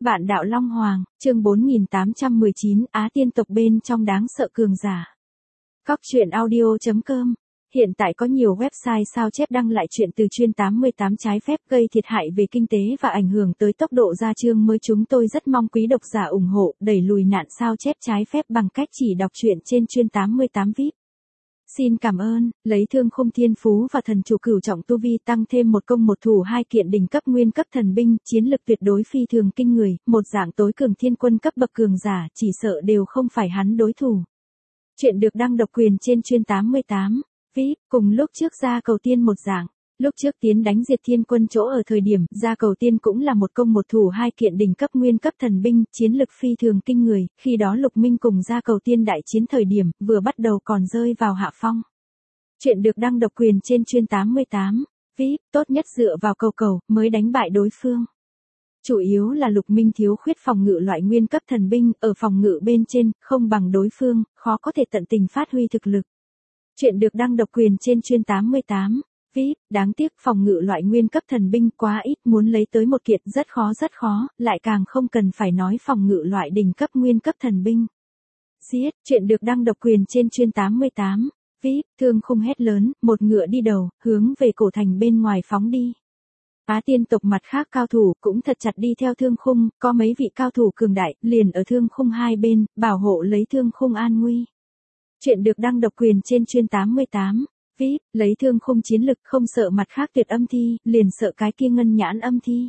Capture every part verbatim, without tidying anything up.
Vạn đạo Long Hoàng, chương bốn nghìn tám trăm mười chín, Á tiên tộc bên trong đáng sợ cường giả. Cóc truyện audio chấm com. Hiện tại có nhiều website sao chép đăng lại chuyện từ chuyên tám mươi tám trái phép gây thiệt hại về kinh tế và ảnh hưởng tới tốc độ ra chương mới. Chúng tôi rất mong quý độc giả ủng hộ, đẩy lùi nạn sao chép trái phép bằng cách chỉ đọc truyện trên chuyên tám mươi tám vi ai pi. Xin cảm ơn, lấy thương khung thiên phú và thần chủ cửu trọng tu vi tăng thêm một công một thủ hai kiện đỉnh cấp nguyên cấp thần binh, chiến lực tuyệt đối phi thường kinh người, một dạng tối cường thiên quân cấp bậc cường giả, chỉ sợ đều không phải hắn đối thủ. Chuyện được đăng độc quyền trên chuyên tám mươi tám vi ai pi, cùng lúc trước Gia Cầu Tiên một dạng. Lúc trước tiến đánh diệt thiên quân chỗ ở thời điểm, Gia Cầu Tiên cũng là một công một thủ hai kiện đỉnh cấp nguyên cấp thần binh, chiến lực phi thường kinh người, khi đó Lục Minh cùng Gia Cầu Tiên đại chiến thời điểm, vừa bắt đầu còn rơi vào hạ phong. Chuyện được đăng độc quyền trên chuyên tám mươi tám vi ai pi, tốt nhất dựa vào cầu cầu, mới đánh bại đối phương. Chủ yếu là Lục Minh thiếu khuyết phòng ngự loại nguyên cấp thần binh, ở phòng ngự bên trên, không bằng đối phương, khó có thể tận tình phát huy thực lực. Chuyện được đăng độc quyền trên chuyên tám mươi tám vi ai pi, đáng tiếc phòng ngự loại nguyên cấp thần binh quá ít, muốn lấy tới một kiện rất khó rất khó, lại càng không cần phải nói phòng ngự loại đỉnh cấp nguyên cấp thần binh. Giết, chuyện được đăng độc quyền trên chuyên tám mươi tám vi ai pi, thương khung hét lớn, một ngựa đi đầu, hướng về cổ thành bên ngoài phóng đi. Á tiên tộc mặt khác cao thủ cũng thật chặt đi theo thương khung, có mấy vị cao thủ cường đại, liền ở thương khung hai bên, bảo hộ lấy thương khung an nguy. Chuyện được đăng độc quyền trên chuyên tám mươi tám vi ai pi, lấy thương khung chiến lực không sợ mặt khác tuyệt âm thi, liền sợ cái kia ngân nhãn âm thi.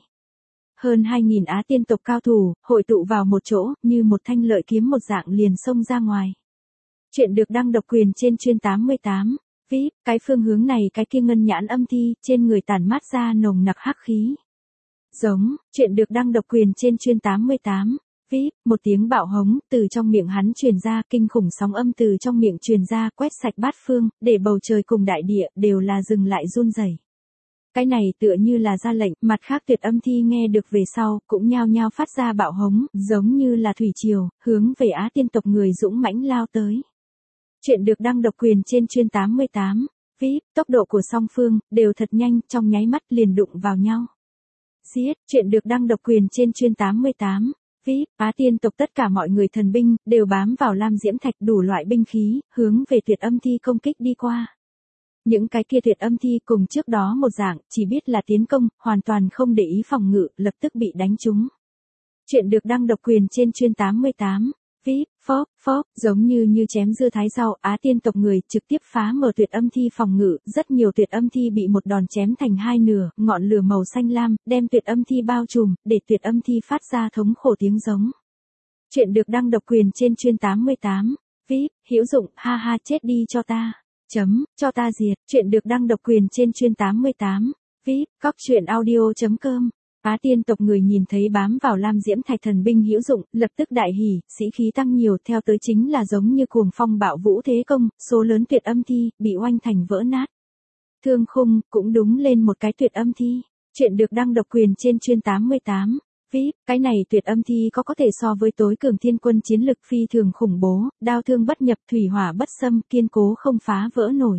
Hơn hai nghìn Á tiên tộc cao thủ, hội tụ vào một chỗ, như một thanh lợi kiếm một dạng liền xông ra ngoài. Chuyện được đăng độc quyền trên chuyên tám mươi tám vi ai pi, cái phương hướng này cái kia ngân nhãn âm thi, trên người tản mát ra nồng nặc hắc khí. Giống, chuyện được đăng độc quyền trên chuyên tám mươi tám vi ai pi, một tiếng bạo hống, từ trong miệng hắn truyền ra, kinh khủng sóng âm từ trong miệng truyền ra, quét sạch bát phương, để bầu trời cùng đại địa, đều là dừng lại run rẩy. Cái này tựa như là ra lệnh, mặt khác tuyệt âm thi nghe được về sau, cũng nhao nhao phát ra bạo hống, giống như là thủy triều, hướng về Á tiên tộc người dũng mãnh lao tới. Chuyện được đăng độc quyền trên chuyên tám mươi tám vi ai pi, tốc độ của song phương, đều thật nhanh, trong nháy mắt liền đụng vào nhau. Giết, chuyện được đăng độc quyền trên chuyên tám mươi tám vi ai pi, Á tiên tộc tất cả mọi người thần binh, đều bám vào lam diễm thạch đủ loại binh khí, hướng về tuyệt âm thi công kích đi qua. Những cái kia tuyệt âm thi cùng trước đó một dạng, chỉ biết là tiến công, hoàn toàn không để ý phòng ngự, lập tức bị đánh trúng. Chuyện được đăng độc quyền trên chuyên tám mươi tám vi ai pi, phóp, phóp, giống như như chém dưa thái rau, Á tiên tộc người trực tiếp phá mở tuyệt âm thi phòng ngự, rất nhiều tuyệt âm thi bị một đòn chém thành hai nửa, ngọn lửa màu xanh lam, đem tuyệt âm thi bao trùm, để tuyệt âm thi phát ra thống khổ tiếng giống. Chuyện được đăng độc quyền trên chuyên tám mươi tám vi ai pi, hữu dụng, ha ha chết đi cho ta, chấm, cho ta diệt, chuyện được đăng độc quyền trên chuyên tám mươi tám vi ai pi, cóc truyện audio chấm com. Á tiên tộc người nhìn thấy bám vào lam diễm thạch thần binh hữu dụng, lập tức đại hỉ, sĩ khí tăng nhiều, theo tới chính là giống như cuồng phong bạo vũ thế công, số lớn tuyệt âm thi, bị oanh thành vỡ nát. Thương khung, cũng đúng lên một cái tuyệt âm thi. Chuyện được đăng độc quyền trên chuyên tám mươi tám vi ai pi, cái này tuyệt âm thi có có thể so với tối cường thiên quân chiến lực phi thường khủng bố, đao thương bất nhập, thủy hỏa bất xâm, kiên cố không phá vỡ nổi.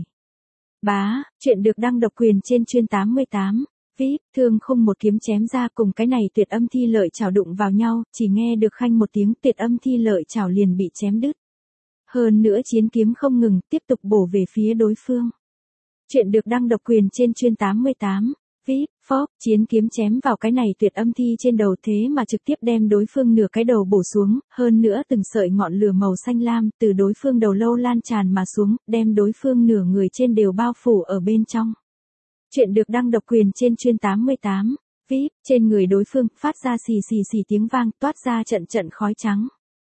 Bá, chuyện được đăng độc quyền trên chuyên tám mươi tám vi ai pi, thương khung một kiếm chém ra, cùng cái này tuyệt âm thi lợi chảo đụng vào nhau, chỉ nghe được khanh một tiếng, tuyệt âm thi lợi chảo liền bị chém đứt. Hơn nữa chiến kiếm không ngừng, tiếp tục bổ về phía đối phương. Chuyện được đăng độc quyền trên chuyên tám mươi tám vi ai pi, phóp, chiến kiếm chém vào cái này tuyệt âm thi trên đầu, thế mà trực tiếp đem đối phương nửa cái đầu bổ xuống, hơn nữa từng sợi ngọn lửa màu xanh lam, từ đối phương đầu lâu lan tràn mà xuống, đem đối phương nửa người trên đều bao phủ ở bên trong. Chuyện được đăng độc quyền trên chuyên tám mươi tám vi ai pi, trên người đối phương, phát ra xì xì xì tiếng vang, toát ra trận trận khói trắng.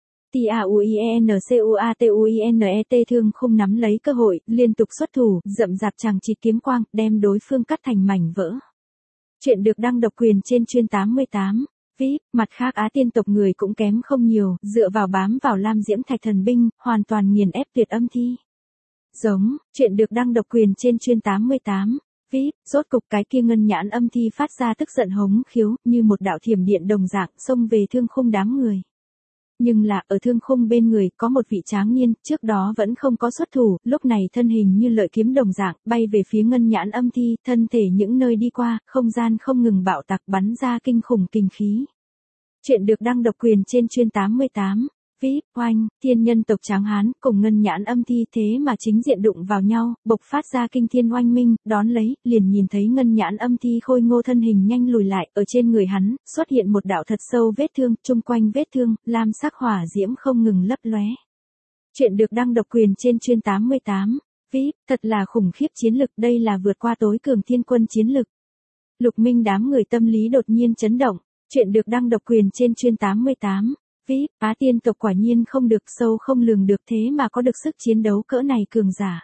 T A U I E N C U A T U I N E T thương khung nắm lấy cơ hội, liên tục xuất thủ, rậm rạp chằng chịt kiếm quang, đem đối phương cắt thành mảnh vỡ. Chuyện được đăng độc quyền trên chuyên tám mươi tám vi ai pi, mặt khác Á tiên tộc người cũng kém không nhiều, dựa vào bám vào lam diễm thạch thần binh, hoàn toàn nghiền ép tuyệt âm thi. Giống, chuyện được đăng độc quyền trên chuyên tám mươi tám vi ai pi, rốt cục cái kia ngân nhãn âm thi phát ra tức giận hống khiếu, như một đạo thiểm điện đồng dạng, xông về thương khung đám người. Nhưng là, ở thương khung bên người, có một vị tráng niên, trước đó vẫn không có xuất thủ, lúc này thân hình như lợi kiếm đồng dạng, bay về phía ngân nhãn âm thi, thân thể những nơi đi qua, không gian không ngừng bạo tạc bắn ra kinh khủng kinh khí. Chuyện được đăng độc quyền trên chuyên tám mươi tám. vê i pê, oanh, thiên nhân tộc Tráng Hán, cùng ngân nhãn âm thi thế mà chính diện đụng vào nhau, bộc phát ra kinh thiên oanh minh, đón lấy, liền nhìn thấy ngân nhãn âm thi khôi ngô thân hình nhanh lùi lại, ở trên người hắn, xuất hiện một đạo thật sâu vết thương, chung quanh vết thương, lam sắc hỏa diễm không ngừng lấp lóe. Chuyện được đăng độc quyền trên chuyên tám mươi tám. vê i pê, thật là khủng khiếp chiến lực, đây là vượt qua tối cường thiên quân chiến lực. Lục Minh đám người tâm lý đột nhiên chấn động. Chuyện được đăng độc quyền trên chuyên tám mươi tám. vê i pê, Á tiên tộc quả nhiên không được, sâu không lường được, thế mà có được sức chiến đấu cỡ này cường giả.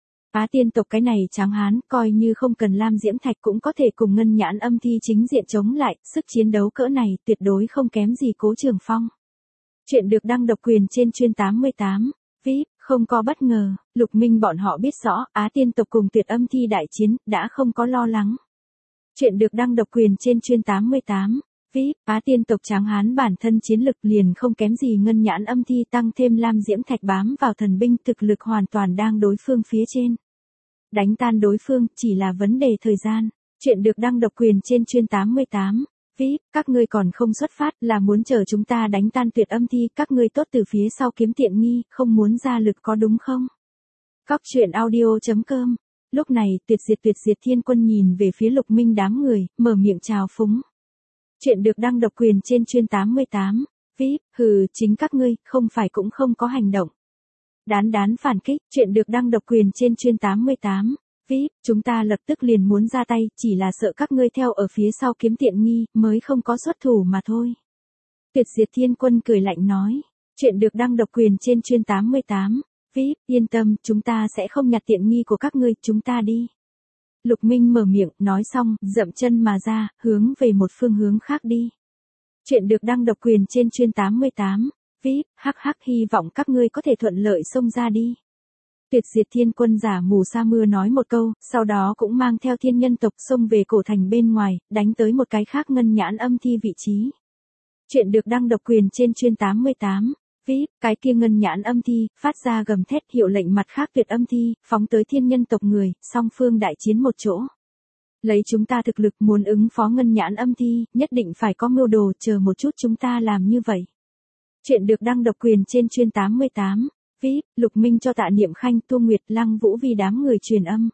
Á tiên tộc cái này Tráng Hán, coi như không cần lam diễm thạch cũng có thể cùng ngân nhãn âm thi chính diện chống lại, sức chiến đấu cỡ này tuyệt đối không kém gì Cố Trường Phong. Chuyện được đăng độc quyền trên chuyên tám mươi tám. vê i pê, không có bất ngờ, Lục Minh bọn họ biết rõ, Á tiên tộc cùng tuyệt âm thi đại chiến, đã không có lo lắng. Chuyện được đăng độc quyền trên chuyên tám mươi tám. vê i pê, Á tiên tộc Tráng Hán bản thân chiến lực liền không kém gì ngân nhãn âm thi, tăng thêm lam diễm thạch bám vào thần binh, thực lực hoàn toàn đang đối phương phía trên. Đánh tan đối phương, chỉ là vấn đề thời gian. Chuyện được đăng độc quyền trên chuyên tám mươi tám. vê i pê, các ngươi còn không xuất phát, là muốn chờ chúng ta đánh tan tuyệt âm thi, các ngươi tốt từ phía sau kiếm tiện nghi, không muốn ra lực có đúng không? Cóc truyện audio chấm com. Lúc này, tuyệt diệt tuyệt diệt thiên quân nhìn về phía Lục Minh đám người, mở miệng chào phúng. Chuyện được đăng độc quyền trên chuyên tám mươi tám. vê i pê, hừ, chính các ngươi, không phải cũng không có hành động. Đán đán phản kích, chuyện được đăng độc quyền trên chuyên tám mươi tám. vê i pê, chúng ta lập tức liền muốn ra tay, chỉ là sợ các ngươi theo ở phía sau kiếm tiện nghi, mới không có xuất thủ mà thôi. Tuyệt diệt thiên quân cười lạnh nói. Chuyện được đăng độc quyền trên chuyên tám mươi tám. vê i pê, yên tâm, chúng ta sẽ không nhặt tiện nghi của các ngươi, chúng ta đi. Lục Minh mở miệng, nói xong, dậm chân mà ra, hướng về một phương hướng khác đi. Chuyện được đăng độc quyền trên chuyên tám mươi tám. vê i pê, hắc hắc, hy vọng các ngươi có thể thuận lợi xông ra đi. Tuyệt diệt thiên quân giả mù sa mưa nói một câu, sau đó cũng mang theo thiên nhân tộc xông về cổ thành bên ngoài, đánh tới một cái khác ngân nhãn âm thi vị trí. Chuyện được đăng độc quyền trên chuyên tám mươi tám. vê i pê, cái kia ngân nhãn âm thi, phát ra gầm thét hiệu lệnh mặt khác tuyệt âm thi, phóng tới thiên nhân tộc người, song phương đại chiến một chỗ. Lấy chúng ta thực lực muốn ứng phó ngân nhãn âm thi, nhất định phải có mưu đồ, chờ một chút chúng ta làm như vậy. Chuyện được đăng độc quyền trên chuyên tám mươi tám. vê i pê, Lục Minh cho Tạ Niệm Khanh, Tu Nguyệt, Lăng Vũ vì đám người truyền âm.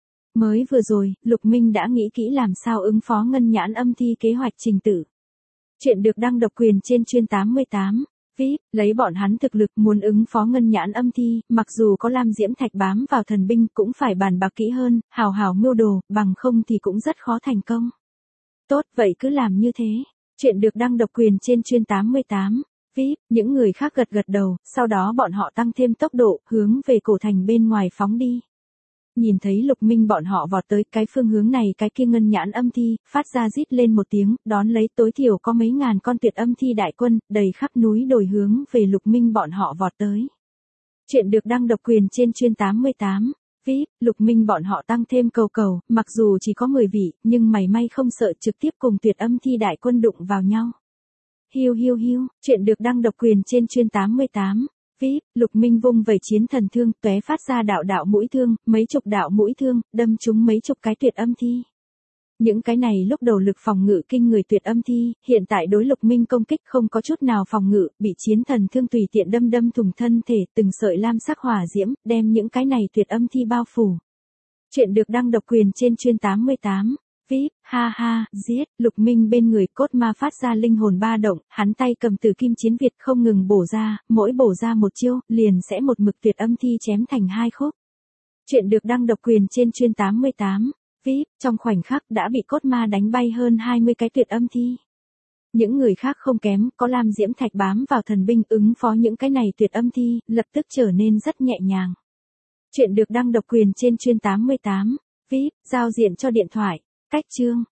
Mới vừa rồi, Lục Minh đã nghĩ kỹ làm sao ứng phó ngân nhãn âm thi kế hoạch trình tự. Chuyện được đăng độc quyền trên chuyên tám mươi tám. vê i pê, lấy bọn hắn thực lực muốn ứng phó ngân nhãn âm thi, mặc dù có lam diễm thạch bám vào thần binh cũng phải bàn bạc kỹ hơn, hào hào mưu đồ, bằng không thì cũng rất khó thành công. Tốt, vậy cứ làm như thế. Chuyện được đăng độc quyền trên chuyên tám mươi tám. vê i pê, những người khác gật gật đầu, sau đó bọn họ tăng thêm tốc độ, hướng về cổ thành bên ngoài phóng đi. Nhìn thấy Lục Minh bọn họ vọt tới cái phương hướng này, cái kia ngân nhãn âm thi, phát ra rít lên một tiếng, đón lấy tối thiểu có mấy ngàn con tuyệt âm thi đại quân, đầy khắp núi đồi hướng về Lục Minh bọn họ vọt tới. Chuyện được đăng độc quyền trên chuyên tám mươi tám. vê i pê, Lục Minh bọn họ tăng thêm cầu cầu, mặc dù chỉ có mười vị, nhưng mảy may không sợ trực tiếp cùng tuyệt âm thi đại quân đụng vào nhau. Hiu hiu hiu, chuyện được đăng độc quyền trên chuyên tám mươi tám. vê i pê, Lục Minh vung vẩy chiến thần thương, tóe phát ra đạo đạo mũi thương, mấy chục đạo mũi thương, đâm trúng mấy chục cái tuyệt âm thi. Những cái này lúc đầu lực phòng ngự kinh người tuyệt âm thi, hiện tại đối Lục Minh công kích không có chút nào phòng ngự, bị chiến thần thương tùy tiện đâm đâm thủng thân thể, từng sợi lam sắc hỏa diễm, đem những cái này tuyệt âm thi bao phủ. Chuyện được đăng độc quyền trên chuyên tám mươi tám. vê i pê, ha ha, giết, Lục Minh bên người cốt ma phát ra linh hồn ba động, hắn tay cầm tử kim chiến Việt không ngừng bổ ra, mỗi bổ ra một chiêu, liền sẽ một mực tuyệt âm thi chém thành hai khúc. Chuyện được đăng độc quyền trên chuyên tám mươi tám. vê i pê, trong khoảnh khắc đã bị cốt ma đánh bay hơn hai mươi cái tuyệt âm thi. Những người khác không kém, có lam diễm thạch bám vào thần binh ứng phó những cái này tuyệt âm thi, lập tức trở nên rất nhẹ nhàng. Chuyện được đăng độc quyền trên chuyên tám mươi tám. vê i pê, giao diện cho điện thoại. Cách chương